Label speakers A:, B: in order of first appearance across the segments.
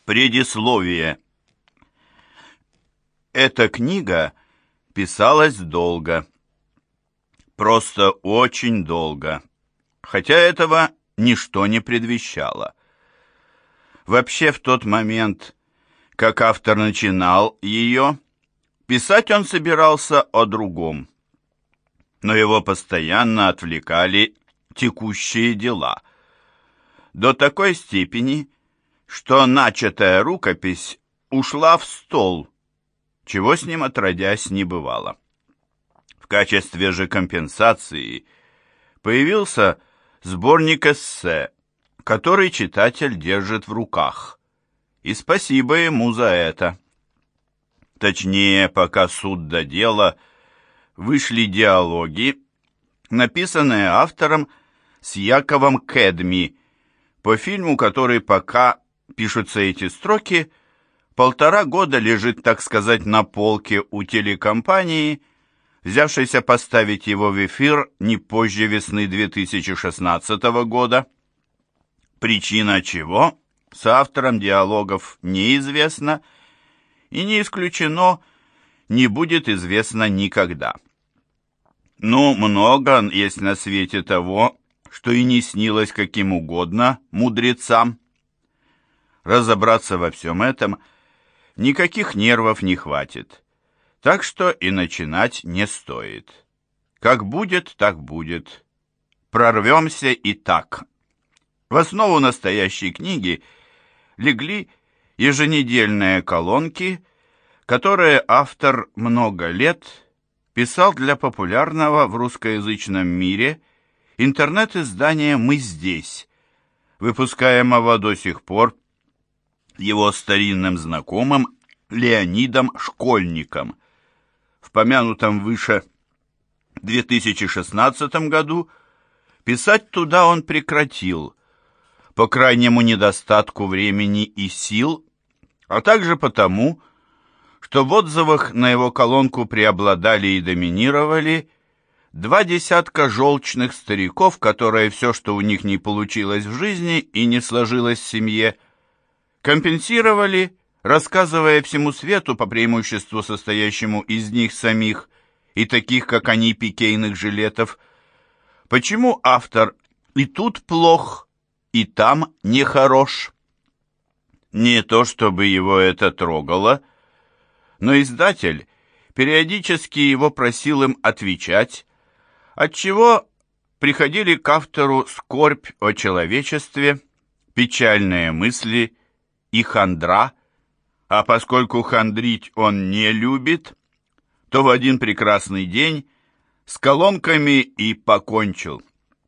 A: Предисловие. Эта книга писалась долго. Просто очень долго. Хотя этого ничто не предвещало. Вообще, в тот момент, как автор начинал ее, писать он собирался о другом. Но его постоянно отвлекали текущие дела. До такой степени, что начатая рукопись ушла в стол, чего с ним отродясь не бывало. В качестве же компенсации появился сборник эссе, который читатель держит в руках. И спасибо ему за это. Точнее, пока суд до дела, вышли диалоги, написанные автором с Яковом Кэдми, по фильму, который пока пишутся эти строки, 1,5 года лежит, так сказать, на полке у телекомпании, взявшейся поставить его в эфир не позже весны 2016 года. Причина чего с автором диалогов неизвестна и не исключено, не будет известно никогда. Ну, много есть на свете того, что и не снилось каким угодно мудрецам. Разобраться во всем этом никаких нервов не хватит, так что и начинать не стоит. Как будет, так будет. Прорвемся и так. В основу настоящей книги легли еженедельные колонки, которые автор много лет писал для популярного в русскоязычном мире интернет-издания «Мы здесь», выпускаемого до сих пор его старинным знакомым Леонидом Школьником. В помянутом выше 2016 году писать туда он прекратил, по крайнему недостатку времени и сил, а также потому, что в отзывах на его колонку преобладали и доминировали 20 желчных стариков, которые все, что у них не получилось в жизни и не сложилось в семье, компенсировали, рассказывая всему свету, по преимуществу состоящему из них самих и таких, как они, пикейных жилетов, почему автор и тут плох, и там нехорош. Не то чтобы его это трогало, но издатель периодически его просил им отвечать, отчего приходили к автору скорбь о человечестве, печальные мысли и хандра, а поскольку хандрить он не любит, то в один прекрасный день с колонками и покончил.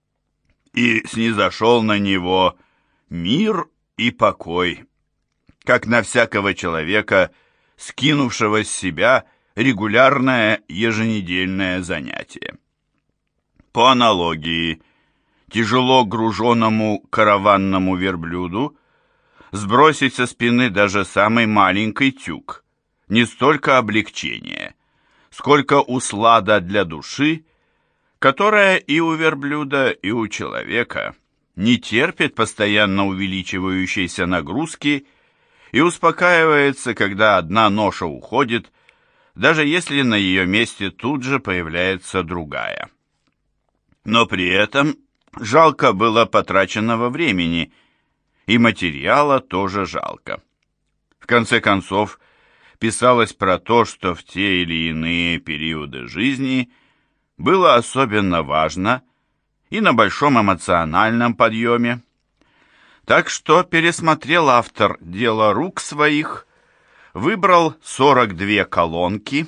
A: И снизошел на него мир и покой, как на всякого человека, скинувшего с себя регулярное еженедельное занятие. По аналогии, тяжело груженному караванному верблюду сбросить со спины даже самый маленький тюк не столько облегчение, сколько услада для души, которая и у верблюда, и у человека не терпит постоянно увеличивающейся нагрузки и успокаивается, когда одна ноша уходит, даже если на ее месте тут же появляется другая. Но при этом жалко было потраченного времени, и материала тоже жалко. В конце концов, писалось про то, что в те или иные периоды жизни было особенно важно и на большом эмоциональном подъеме. Так что пересмотрел автор дело рук своих, выбрал 42 колонки,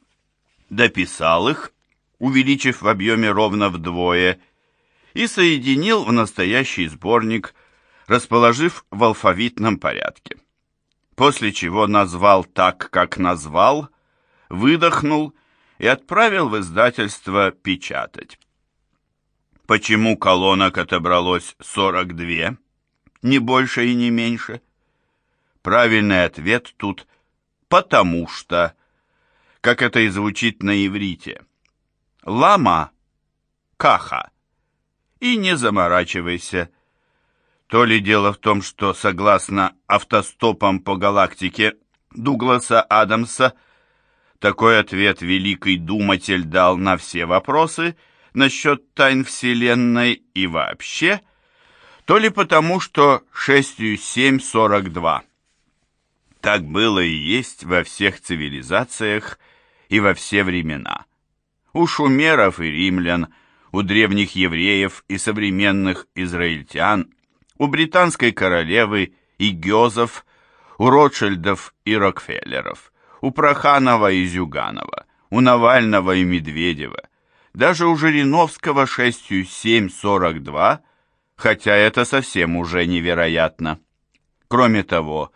A: дописал их, увеличив в объеме ровно вдвое, и соединил в настоящий сборник, расположив в алфавитном порядке. После чего назвал так, как назвал, выдохнул и отправил в издательство печатать. Почему колонок отобралось 42? Не больше и не меньше. Правильный ответ тут «потому что», как это и звучит на иврите. Лама – каха. И не заморачивайся. То ли дело в том, что, согласно автостопам по галактике Дугласа Адамса, такой ответ великий думатель дал на все вопросы насчет тайн Вселенной и вообще, то ли потому, что 6,742. Так было и есть во всех цивилизациях и во все времена. У шумеров и римлян, у древних евреев и современных израильтян, у британской королевы и гёзов, у Ротшильдов и Рокфеллеров, у Проханова и Зюганова, у Навального и Медведева, даже у Жириновского 6,742, хотя это совсем уже невероятно. Кроме того,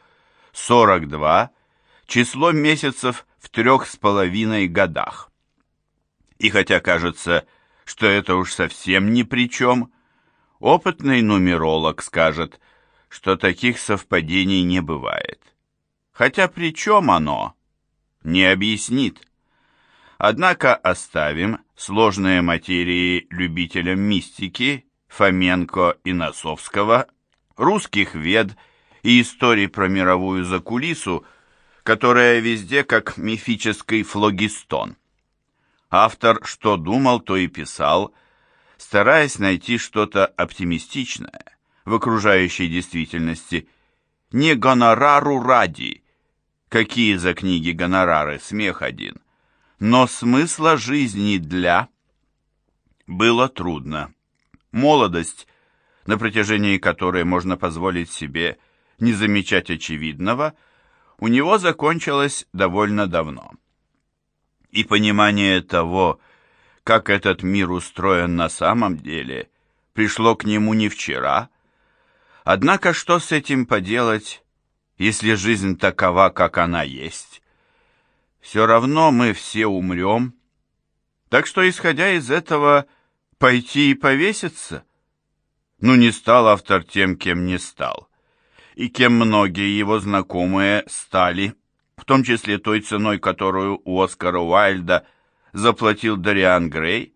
A: 42 – число месяцев в 3,5 годах. И хотя кажется, что это уж совсем ни при чем, опытный нумеролог скажет, что таких совпадений не бывает. Хотя при чем оно, не объяснит. Однако оставим сложные материи любителям мистики Фоменко и Носовского, русских вед и историй про мировую закулису, которая везде как мифический флогистон. Автор что думал, то и писал, стараясь найти что-то оптимистичное в окружающей действительности, не гонорару ради, какие за книги гонорары, смех один, но смысла жизни для. Было трудно. Молодость, на протяжении которой можно позволить себе не замечать очевидного, у него закончилась довольно давно. И понимание того, как этот мир устроен на самом деле, пришло к нему не вчера. Однако что с этим поделать, если жизнь такова, как она есть? Все равно мы все умрем. Так что, исходя из этого, пойти и повеситься? Ну, не стал автор тем, кем не стал, и кем многие его знакомые стали, в том числе той ценой, которую у Оскара Уайльда заплатил Дориан Грей,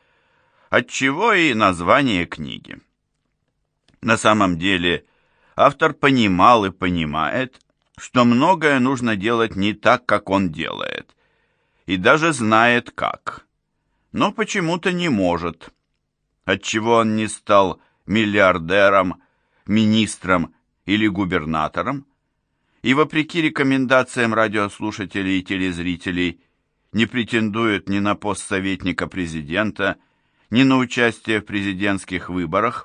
A: отчего и название книги. На самом деле, автор понимал и понимает, что многое нужно делать не так, как он делает, и даже знает как, но почему-то не может, отчего он не стал миллиардером, министром или губернатором, и вопреки рекомендациям радиослушателей и телезрителей не претендует ни на пост советника президента, ни на участие в президентских выборах.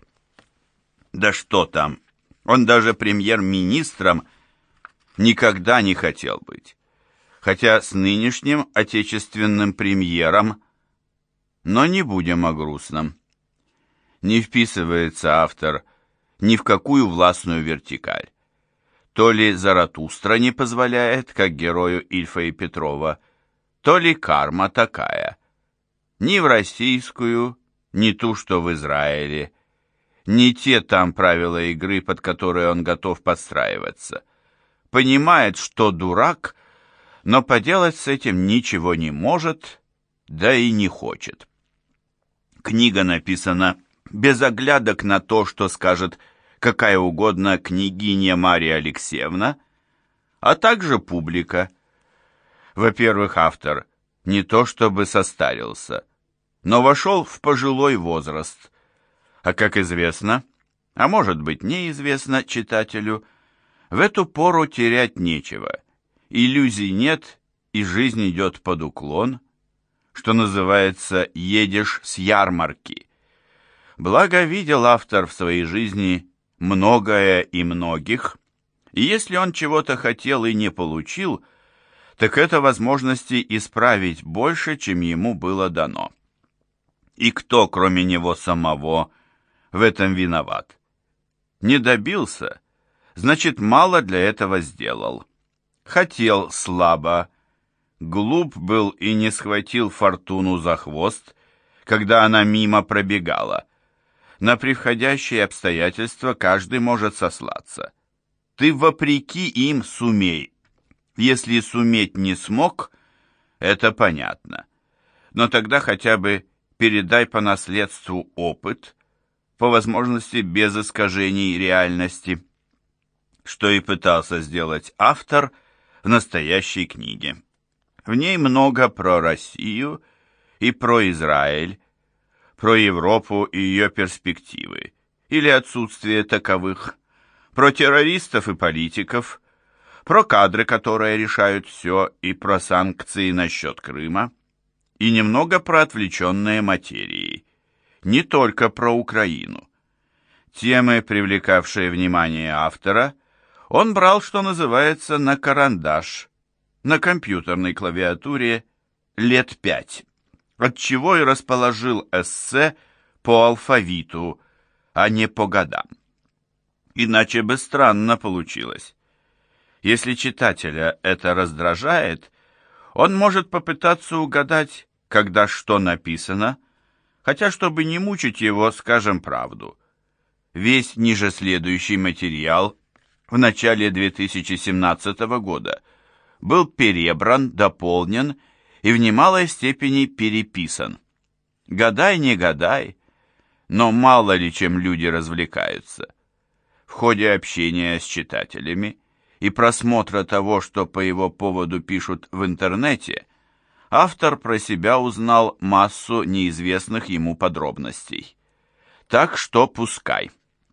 A: Да что там, он даже премьер-министром никогда не хотел быть, хотя с нынешним отечественным премьером, но не будем о грустном. Не вписывается автор ни в какую властную вертикаль. То ли Заратустра не позволяет, как герою Ильфа и Петрова, то ли карма такая. Ни в российскую, ни ту, что в Израиле, не те там правила игры, под которые он готов подстраиваться. Понимает, что дурак, но поделать с этим ничего не может, да и не хочет. Книга написана без оглядок на то, что скажет какая угодно княгиня Мария Алексеевна, а также публика. Во-первых, автор не то чтобы состарился, но вошел в пожилой возраст. А как известно, а может быть неизвестно читателю, в эту пору терять нечего, иллюзий нет, и жизнь идет под уклон, что называется «едешь с ярмарки». Благо видел автор в своей жизни многое и многих, и если он чего-то хотел и не получил, так это возможности исправить больше, чем ему было дано. И кто, кроме него самого, в этом виноват? Не добился, значит, мало для этого сделал. Хотел слабо, глуп был и не схватил фортуну за хвост, когда она мимо пробегала. На превходящие обстоятельства каждый может сослаться. Ты вопреки им сумей. Если суметь не смог, это понятно. Но тогда хотя бы передай по наследству опыт, по возможности без искажений реальности, что и пытался сделать автор в настоящей книге. В ней много про Россию и про Израиль, про Европу и ее перспективы, или отсутствие таковых, про террористов и политиков, про кадры, которые решают все, и про санкции насчет Крыма, и немного про отвлеченные материи, не только про Украину. Темы, привлекавшие внимание автора, он брал, что называется, на карандаш, на компьютерной клавиатуре лет 5, отчего и расположил эссе по алфавиту, а не по годам. Иначе бы странно получилось. Если читателя это раздражает, он может попытаться угадать, когда что написано, хотя, чтобы не мучить его, скажем правду. Весь ниже следующий материал в начале 2017 года был перебран, дополнен и в немалой степени переписан. Гадай, не гадай, но мало ли чем люди развлекаются. В ходе общения с читателями и просмотра того, что по его поводу пишут в интернете, автор про себя узнал массу неизвестных ему подробностей. Так что пускай.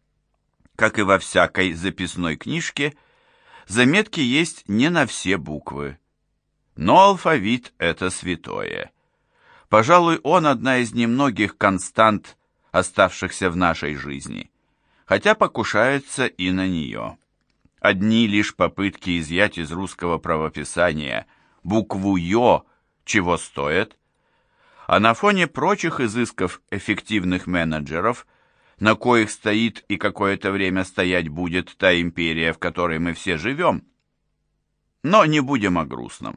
A: Как и во всякой записной книжке, заметки есть не на все буквы. Но алфавит — это святое. Пожалуй, он одна из немногих констант, оставшихся в нашей жизни, хотя покушается и на нее. Одни лишь попытки изъять из русского правописания букву «ё» чего стоят, а на фоне прочих изысков эффективных менеджеров, на коих стоит и какое-то время стоять будет та империя, в которой мы все живем. Но не будем о грустном.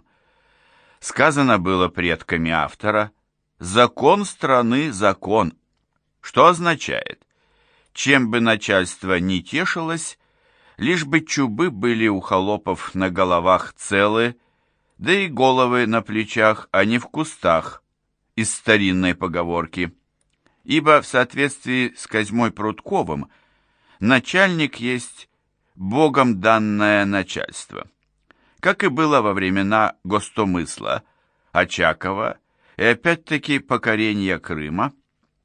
A: Сказано было предками автора: «Закон страны – закон», что означает, чем бы начальство ни тешилось, лишь бы чубы были у холопов на головах целы, да и головы на плечах, а не в кустах, из старинной поговорки. Ибо в соответствии с Козьмой Прудковым начальник есть Богом данное начальство, как и было во времена Гостомысла, Очакова и опять-таки покорения Крыма,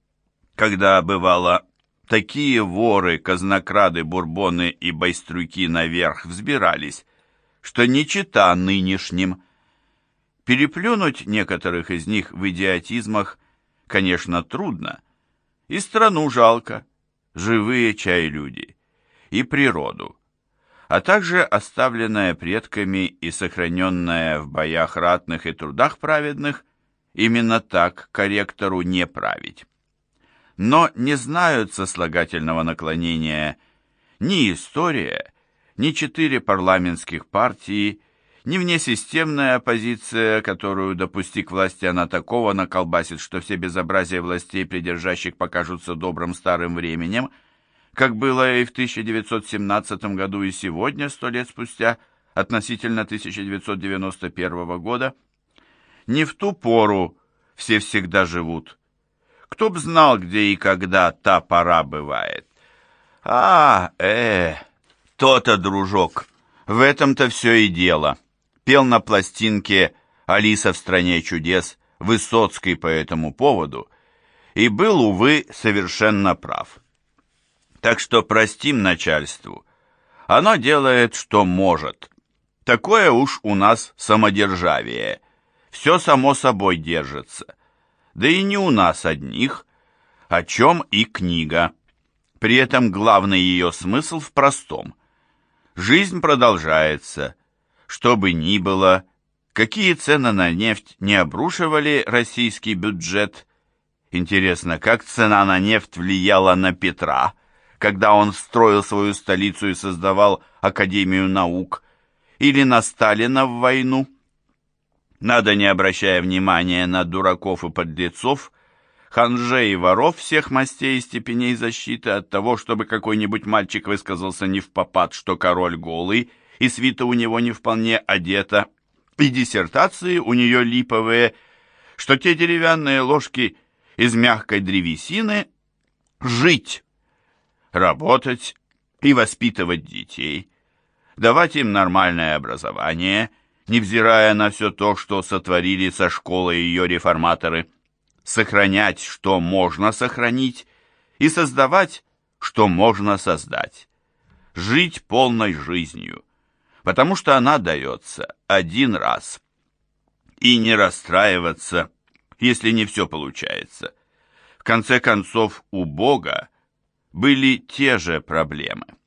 A: когда, бывало, такие воры, казнокрады, бурбоны и байстрюки наверх взбирались, что не чета нынешним. Переплюнуть некоторых из них в идиотизмах, конечно, трудно, и страну жалко, живые чай люди, и природу, а также оставленная предками и сохраненная в боях ратных и трудах праведных, именно так корректору не править. Но не знают сослагательного наклонения ни история, ни 4 парламентских партии, ни внесистемная оппозиция, которую, допусти к власти она такого, наколбасит, что все безобразия властей придержащих покажутся добрым старым временем, как было и в 1917 году и сегодня, 100 лет спустя, относительно 1991 года. Не в ту пору все всегда живут. Кто б знал, где и когда та пора бывает. То-то, дружок, в этом-то все и дело. Пел на пластинке «Алиса в стране чудес» Высоцкий по этому поводу и был, увы, совершенно прав. Так что простим начальству. Оно делает, что может. Такое уж у нас самодержавие. Все само собой держится. Да и не у нас одних, о чем и книга. При этом главный ее смысл в простом. Жизнь продолжается. Что бы ни было, какие цены на нефть не обрушивали российский бюджет. Интересно, как цена на нефть влияла на Петра, когда он строил свою столицу и создавал Академию наук, или на Сталина в войну? Надо, не обращая внимания на дураков и подлецов, ханжей и воров всех мастей и степеней защиты от того, чтобы какой-нибудь мальчик высказался не впопад, что король голый, и свита у него не вполне одета, и диссертации у нее липовые, что те деревянные ложки из мягкой древесины жить работать и воспитывать детей, давать им нормальное образование, невзирая на все то, что сотворили со школой ее реформаторы, сохранять, что можно сохранить, и создавать, что можно создать. Жить полной жизнью, потому что она дается один раз. И не расстраиваться, если не все получается. В конце концов, у Бога были те же проблемы.